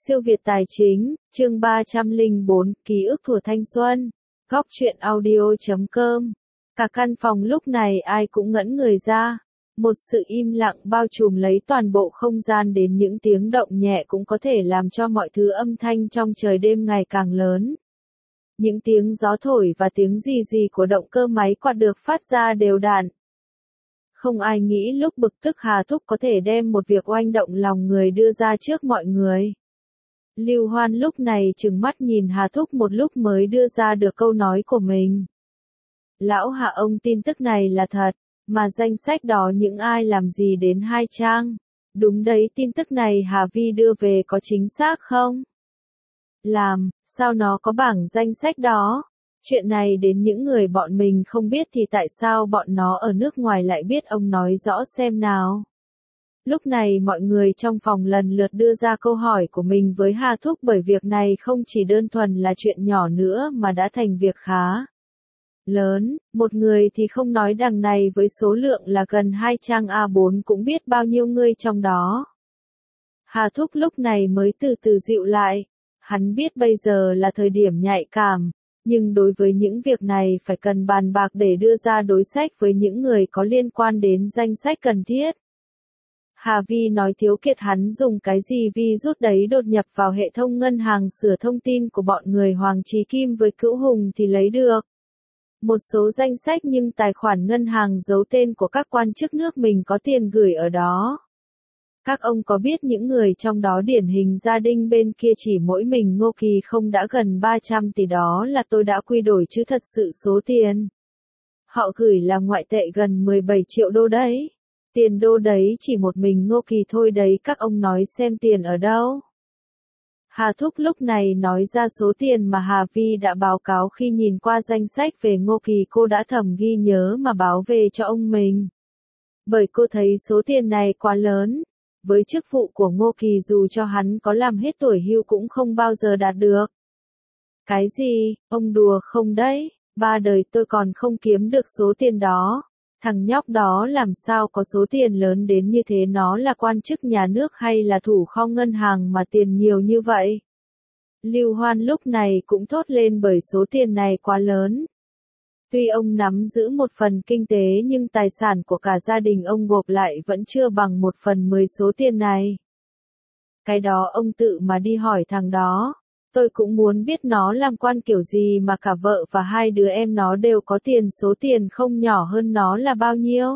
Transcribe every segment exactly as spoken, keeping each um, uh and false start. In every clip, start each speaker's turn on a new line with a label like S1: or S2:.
S1: Siêu Việt Tài Chính, chương ba trăm lẻ bốn, ký ức thuở thanh xuân. Góc truyện audio chấm com. Cả căn phòng lúc này ai cũng ngẩn người ra. Một sự im lặng bao trùm lấy toàn bộ không gian, đến những tiếng động nhẹ cũng có thể làm cho mọi thứ âm thanh trong trời đêm ngày càng lớn. Những tiếng gió thổi và tiếng rì rì của động cơ máy quạt được phát ra đều đặn. Không ai nghĩ lúc bực tức Hà Thúc có thể đem một việc oanh động lòng người đưa ra trước mọi người. Lưu Hoan lúc này trừng mắt nhìn Hà Thúc một lúc mới đưa ra được câu nói của mình. Lão Hà, ông tin tức này là thật, mà danh sách đó những ai làm gì đến hai trang? Đúng đấy, tin tức này Hà Vi đưa về có chính xác không? Làm, sao nó có bảng danh sách đó? Chuyện này đến những người bọn mình không biết thì tại sao bọn nó ở nước ngoài lại biết, ông nói rõ xem nào. Lúc này mọi người trong phòng lần lượt đưa ra câu hỏi của mình với Hà Thúc, bởi việc này không chỉ đơn thuần là chuyện nhỏ nữa mà đã thành việc khá lớn. Một người thì không nói, đằng này với số lượng là gần hai trang A bốn cũng biết bao nhiêu người trong đó. Hà Thúc lúc này mới từ từ dịu lại. Hắn biết bây giờ là thời điểm nhạy cảm, nhưng đối với những việc này phải cần bàn bạc để đưa ra đối sách với những người có liên quan đến danh sách cần thiết. Hà Vi nói Thiếu Kiệt hắn dùng cái gì vi rút đấy đột nhập vào hệ thống ngân hàng sửa thông tin của bọn người Hoàng Chí Kim với Cữu Hùng thì lấy được một số danh sách, nhưng tài khoản ngân hàng giấu tên của các quan chức nước mình có tiền gửi ở đó. Các ông có biết những người trong đó điển hình gia đình bên kia chỉ mỗi mình Ngô Kỳ không đã gần ba trăm tỷ, đó là tôi đã quy đổi chứ thật sự số tiền họ gửi là ngoại tệ gần mười bảy triệu đô đấy. Tiền đô đấy chỉ một mình Ngô Kỳ thôi đấy, các ông nói xem tiền ở đâu. Hà Thúc lúc này nói ra số tiền mà Hà Vi đã báo cáo khi nhìn qua danh sách về Ngô Kỳ, cô đã thầm ghi nhớ mà báo về cho ông mình. Bởi cô thấy số tiền này quá lớn. Với chức vụ của Ngô Kỳ dù cho hắn có làm hết tuổi hưu cũng không bao giờ đạt được. Cái gì, ông đùa không đấy, ba đời tôi còn không kiếm được số tiền đó. Thằng nhóc đó làm sao có số tiền lớn đến như thế, nó là quan chức nhà nước hay là thủ kho ngân hàng mà tiền nhiều như vậy? Lưu Hoan lúc này cũng thốt lên bởi số tiền này quá lớn. Tuy ông nắm giữ một phần kinh tế nhưng tài sản của cả gia đình ông gộp lại vẫn chưa bằng một phần mười số tiền này. Cái đó ông tự mà đi hỏi thằng đó. Tôi cũng muốn biết nó làm quan kiểu gì mà cả vợ và hai đứa em nó đều có tiền, số tiền không nhỏ hơn nó là bao nhiêu.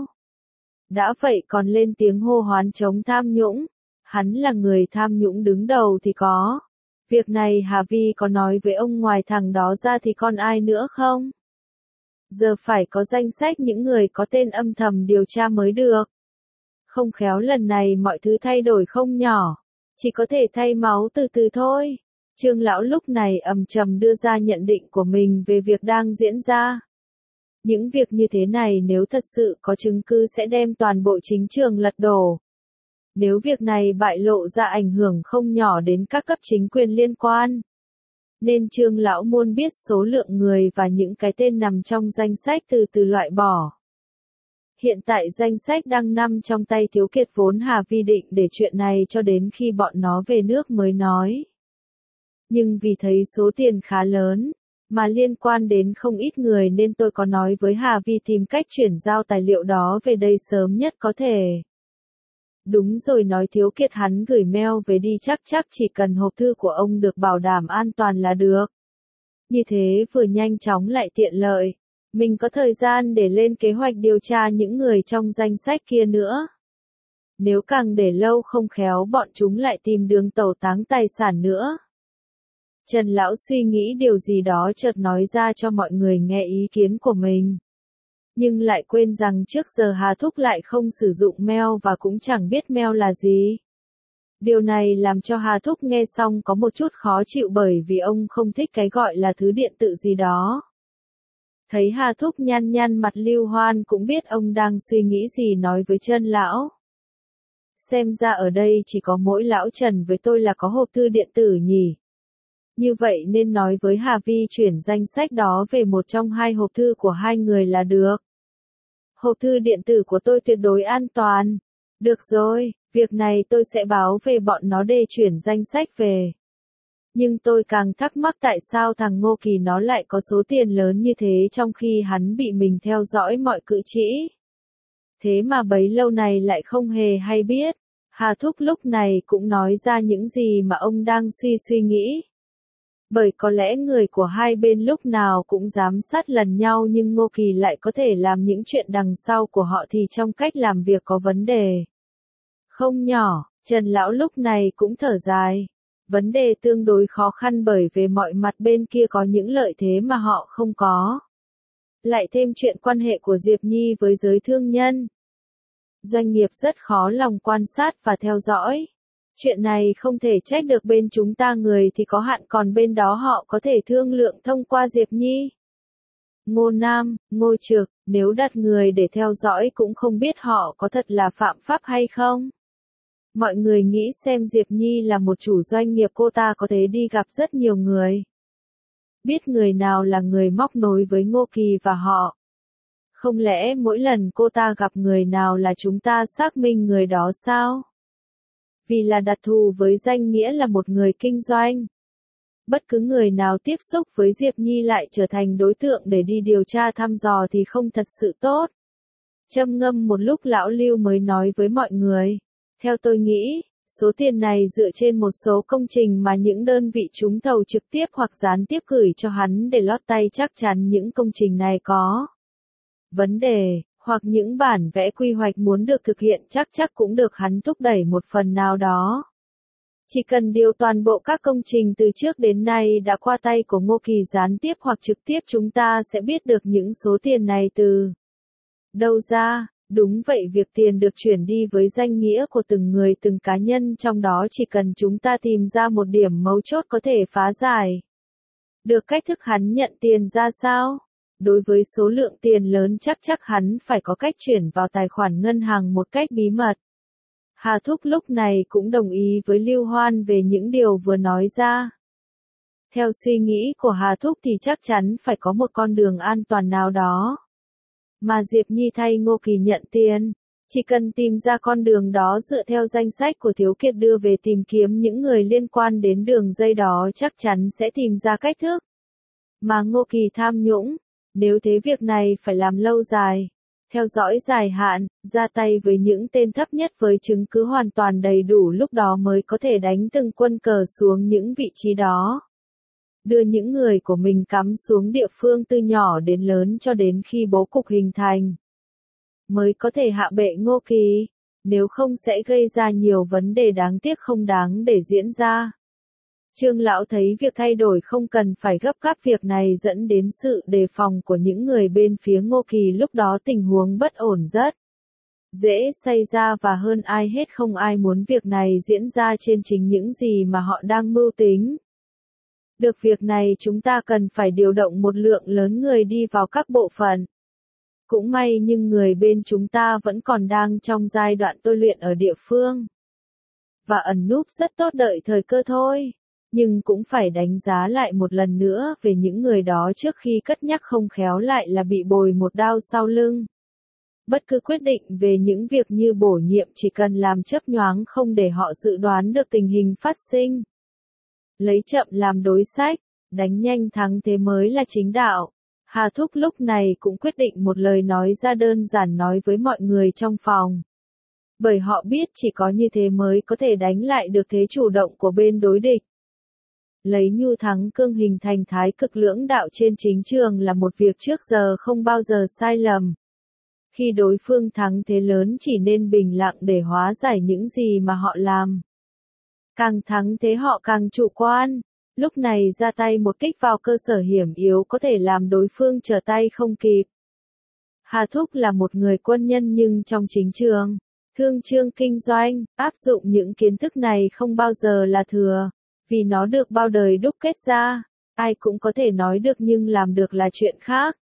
S1: Đã vậy còn lên tiếng hô hoán chống tham nhũng. Hắn là người tham nhũng đứng đầu thì có. Việc này Hà Vi có nói với ông ngoài thằng đó ra thì còn ai nữa không? Giờ phải có danh sách những người có tên âm thầm điều tra mới được. Không khéo lần này mọi thứ thay đổi không nhỏ. Chỉ có thể thay máu từ từ thôi. Trương Lão lúc này ầm trầm đưa ra nhận định của mình về việc đang diễn ra. Những việc như thế này nếu thật sự có chứng cứ sẽ đem toàn bộ chính trường lật đổ. Nếu việc này bại lộ ra ảnh hưởng không nhỏ đến các cấp chính quyền liên quan. Nên Trương Lão muốn biết số lượng người và những cái tên nằm trong danh sách từ từ loại bỏ. Hiện tại danh sách đang nằm trong tay Thiếu Kiệt, vốn Hà Vi định để chuyện này cho đến khi bọn nó về nước mới nói. Nhưng vì thấy số tiền khá lớn, mà liên quan đến không ít người nên tôi có nói với Hà Vi tìm cách chuyển giao tài liệu đó về đây sớm nhất có thể. Đúng rồi, nói Thiếu Kiệt hắn gửi mail về đi, chắc chắc chỉ cần hộp thư của ông được bảo đảm an toàn là được. Như thế vừa nhanh chóng lại tiện lợi. Mình có thời gian để lên kế hoạch điều tra những người trong danh sách kia nữa. Nếu càng để lâu không khéo bọn chúng lại tìm đường tẩu táng tài sản nữa. Trần Lão suy nghĩ điều gì đó chợt nói ra cho mọi người nghe ý kiến của mình. Nhưng lại quên rằng trước giờ Hà Thúc lại không sử dụng mail và cũng chẳng biết mail là gì. Điều này làm cho Hà Thúc nghe xong có một chút khó chịu, bởi vì ông không thích cái gọi là thứ điện tử gì đó. Thấy Hà Thúc nhăn nhăn mặt, Lưu Hoan cũng biết ông đang suy nghĩ gì, nói với Trân Lão. Xem ra ở đây chỉ có mỗi Lão Trần với tôi là có hộp thư điện tử nhỉ. Như vậy nên nói với Hà Vi chuyển danh sách đó về một trong hai hộp thư của hai người là được. Hộp thư điện tử của tôi tuyệt đối an toàn. Được rồi, việc này tôi sẽ báo về bọn nó để chuyển danh sách về. Nhưng tôi càng thắc mắc tại sao thằng Ngô Kỳ nó lại có số tiền lớn như thế trong khi hắn bị mình theo dõi mọi cử chỉ. Thế mà bấy lâu này lại không hề hay biết. Hà Thúc lúc này cũng nói ra những gì mà ông đang suy suy nghĩ. Bởi có lẽ người của hai bên lúc nào cũng giám sát lần nhau nhưng Ngô Kỳ lại có thể làm những chuyện đằng sau của họ thì trong cách làm việc có vấn đề. Không nhỏ, Trần Lão lúc này cũng thở dài. Vấn đề tương đối khó khăn bởi về mọi mặt bên kia có những lợi thế mà họ không có. Lại thêm chuyện quan hệ của Diệp Nhi với giới thương nhân. Doanh nghiệp rất khó lòng quan sát và theo dõi. Chuyện này không thể trách được bên chúng ta, người thì có hạn còn bên đó họ có thể thương lượng thông qua Diệp Nhi. Ngô Nam, Ngô Trực, nếu đặt người để theo dõi cũng không biết họ có thật là phạm pháp hay không. Mọi người nghĩ xem, Diệp Nhi là một chủ doanh nghiệp, cô ta có thể đi gặp rất nhiều người. Biết người nào là người móc nối với Ngô Kỳ và họ. Không lẽ mỗi lần cô ta gặp người nào là chúng ta xác minh người đó sao? Vì là đặc thù với danh nghĩa là một người kinh doanh. Bất cứ người nào tiếp xúc với Diệp Nhi lại trở thành đối tượng để đi điều tra thăm dò thì không thật sự tốt. Châm ngâm một lúc lão Lưu mới nói với mọi người. Theo tôi nghĩ, số tiền này dựa trên một số công trình mà những đơn vị trúng thầu trực tiếp hoặc gián tiếp gửi cho hắn để lót tay, chắc chắn những công trình này có vấn đề, hoặc những bản vẽ quy hoạch muốn được thực hiện chắc chắc cũng được hắn thúc đẩy một phần nào đó. Chỉ cần điều toàn bộ các công trình từ trước đến nay đã qua tay của Ngô Kỳ gián tiếp hoặc trực tiếp, chúng ta sẽ biết được những số tiền này từ đâu ra. Đúng vậy, việc tiền được chuyển đi với danh nghĩa của từng người từng cá nhân, trong đó chỉ cần chúng ta tìm ra một điểm mấu chốt có thể phá giải được cách thức hắn nhận tiền ra sao. Đối với số lượng tiền lớn chắc chắc hắn phải có cách chuyển vào tài khoản ngân hàng một cách bí mật. Hà Thúc lúc này cũng đồng ý với Lưu Hoan về những điều vừa nói ra. Theo suy nghĩ của Hà Thúc thì chắc chắn phải có một con đường an toàn nào đó. Mà Diệp Nhi thay Ngô Kỳ nhận tiền, chỉ cần tìm ra con đường đó dựa theo danh sách của Thiếu Kiệt đưa về, tìm kiếm những người liên quan đến đường dây đó, chắc chắn sẽ tìm ra cách thức. Mà Ngô Kỳ tham nhũng, nếu thế việc này phải làm lâu dài, theo dõi dài hạn, ra tay với những tên thấp nhất với chứng cứ hoàn toàn đầy đủ, lúc đó mới có thể đánh từng quân cờ xuống những vị trí đó. Đưa những người của mình cắm xuống địa phương từ nhỏ đến lớn cho đến khi bố cục hình thành. Mới có thể hạ bệ Ngô Kỳ, nếu không sẽ gây ra nhiều vấn đề đáng tiếc không đáng để diễn ra. Trương Lão thấy việc thay đổi không cần phải gấp gáp, việc này dẫn đến sự đề phòng của những người bên phía Ngô Kỳ, lúc đó tình huống bất ổn rất dễ xảy ra và hơn ai hết không ai muốn việc này diễn ra trên chính những gì mà họ đang mưu tính. Được việc này chúng ta cần phải điều động một lượng lớn người đi vào các bộ phận. Cũng may nhưng người bên chúng ta vẫn còn đang trong giai đoạn tôi luyện ở địa phương. Và ẩn núp rất tốt, đợi thời cơ thôi. Nhưng cũng phải đánh giá lại một lần nữa về những người đó trước khi cất nhắc, không khéo lại là bị bồi một đao sau lưng. Bất cứ quyết định về những việc như bổ nhiệm chỉ cần làm chớp nhoáng, không để họ dự đoán được tình hình phát sinh. Lấy chậm làm đối sách, đánh nhanh thắng thế mới là chính đạo. Hà Thúc lúc này cũng quyết định một lời nói ra, đơn giản nói với mọi người trong phòng. Bởi họ biết chỉ có như thế mới có thể đánh lại được thế chủ động của bên đối địch. Lấy nhu thắng cương, hình thành thái cực lưỡng đạo trên chính trường là một việc trước giờ không bao giờ sai lầm. Khi đối phương thắng thế lớn chỉ nên bình lặng để hóa giải những gì mà họ làm. Càng thắng thế họ càng chủ quan. Lúc này ra tay một kích vào cơ sở hiểm yếu có thể làm đối phương trở tay không kịp. Hà Thúc là một người quân nhân nhưng trong chính trường, thương chương kinh doanh, áp dụng những kiến thức này không bao giờ là thừa. Vì nó được bao đời đúc kết ra, ai cũng có thể nói được nhưng làm được là chuyện khác.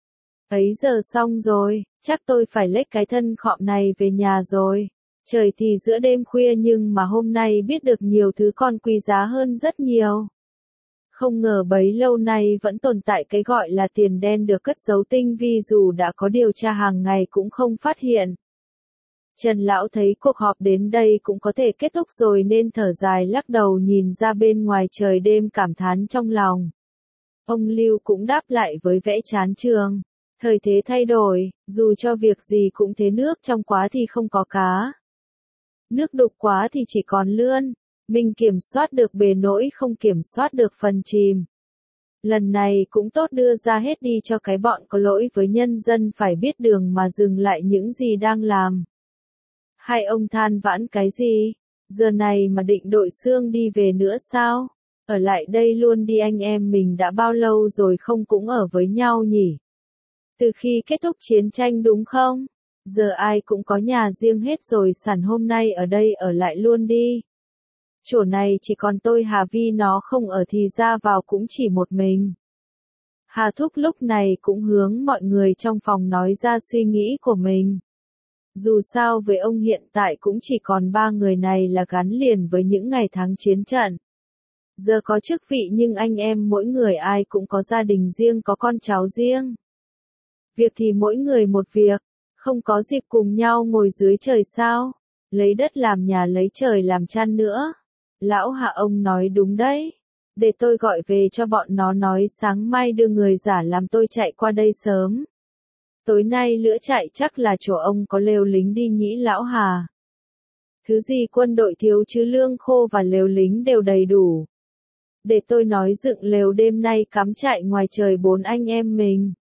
S1: Ấy giờ xong rồi, chắc tôi phải lết cái thân khọm này về nhà rồi. Trời thì giữa đêm khuya nhưng mà hôm nay biết được nhiều thứ còn quý giá hơn rất nhiều. Không ngờ bấy lâu nay vẫn tồn tại cái gọi là tiền đen được cất giấu tinh vi, dù đã có điều tra hàng ngày cũng không phát hiện. Trần Lão thấy cuộc họp đến đây cũng có thể kết thúc rồi nên thở dài lắc đầu nhìn ra bên ngoài trời đêm cảm thán trong lòng. Ông Lưu cũng đáp lại với vẻ chán chường. Thời thế thay đổi, dù cho việc gì cũng thế, nước trong quá thì không có cá. Nước đục quá thì chỉ còn lươn. Mình kiểm soát được bề nỗi không kiểm soát được phần chìm. Lần này cũng tốt đưa ra hết đi cho cái bọn có lỗi với nhân dân phải biết đường mà dừng lại những gì đang làm. Hai ông than vãn cái gì? Giờ này mà định đội xương đi về nữa sao? Ở lại đây luôn đi, anh em mình đã bao lâu rồi không cũng ở với nhau nhỉ? Từ khi kết thúc chiến tranh đúng không? Giờ ai cũng có nhà riêng hết rồi, sẵn hôm nay ở đây ở lại luôn đi. Chỗ này chỉ còn tôi Hà Vi nó không ở thì ra vào cũng chỉ một mình. Hà Thúc lúc này cũng hướng mọi người trong phòng nói ra suy nghĩ của mình. Dù sao với ông hiện tại cũng chỉ còn ba người này là gắn liền với những ngày tháng chiến trận. Giờ có chức vị nhưng anh em mỗi người ai cũng có gia đình riêng, có con cháu riêng. Việc thì mỗi người một việc, không có dịp cùng nhau ngồi dưới trời sao, lấy đất làm nhà lấy trời làm chăn nữa. Lão Hạ ông nói đúng đấy. Để tôi gọi về cho bọn nó nói sáng mai đưa người giả làm tôi chạy qua đây sớm. Tối nay lửa chạy chắc là chỗ ông có lều lính đi nhĩ Lão Hà. Thứ gì quân đội thiếu chứ lương khô và lều lính đều đầy đủ. Để tôi nói dựng lều đêm nay cắm trại ngoài trời bốn anh em mình.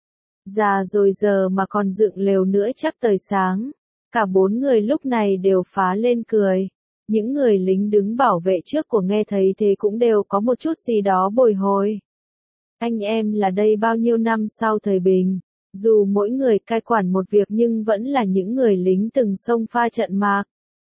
S1: Già rồi giờ mà còn dựng lều nữa chắc tới sáng. Cả bốn người lúc này đều phá lên cười. Những người lính đứng bảo vệ trước của nghe thấy thế cũng đều có một chút gì đó bồi hồi. Anh em là đây bao nhiêu năm sau thời bình. Dù mỗi người cai quản một việc nhưng vẫn là những người lính từng xông pha trận mạc.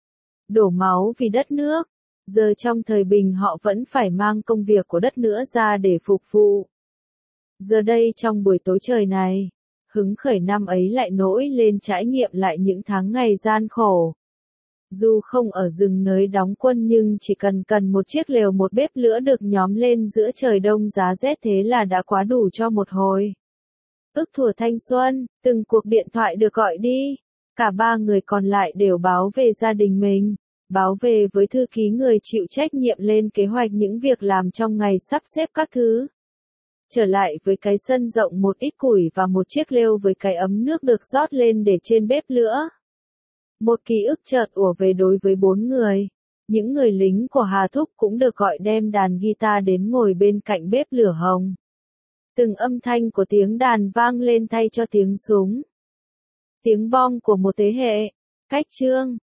S1: Đổ máu vì đất nước. Giờ trong thời bình họ vẫn phải mang công việc của đất nữa ra để phục vụ. Giờ đây trong buổi tối trời này, hứng khởi năm ấy lại nổi lên trải nghiệm lại những tháng ngày gian khổ. Dù không ở rừng nới đóng quân nhưng chỉ cần cần một chiếc lều một bếp lửa được nhóm lên giữa trời đông giá rét thế là đã quá đủ cho một hồi. Ức thuở thanh xuân, từng cuộc điện thoại được gọi đi. Cả ba người còn lại đều báo về gia đình mình. Báo về với thư ký người chịu trách nhiệm lên kế hoạch những việc làm trong ngày sắp xếp các thứ. Trở lại với cái sân rộng một ít củi và một chiếc lều với cái ấm nước được rót lên để trên bếp lửa. Một ký ức chợt ùa về đối với bốn người. Những người lính của Hà Thúc cũng được gọi đem đàn guitar đến ngồi bên cạnh bếp lửa hồng. Từng âm thanh của tiếng đàn vang lên thay cho tiếng súng. Tiếng bom của một thế hệ. Cách chương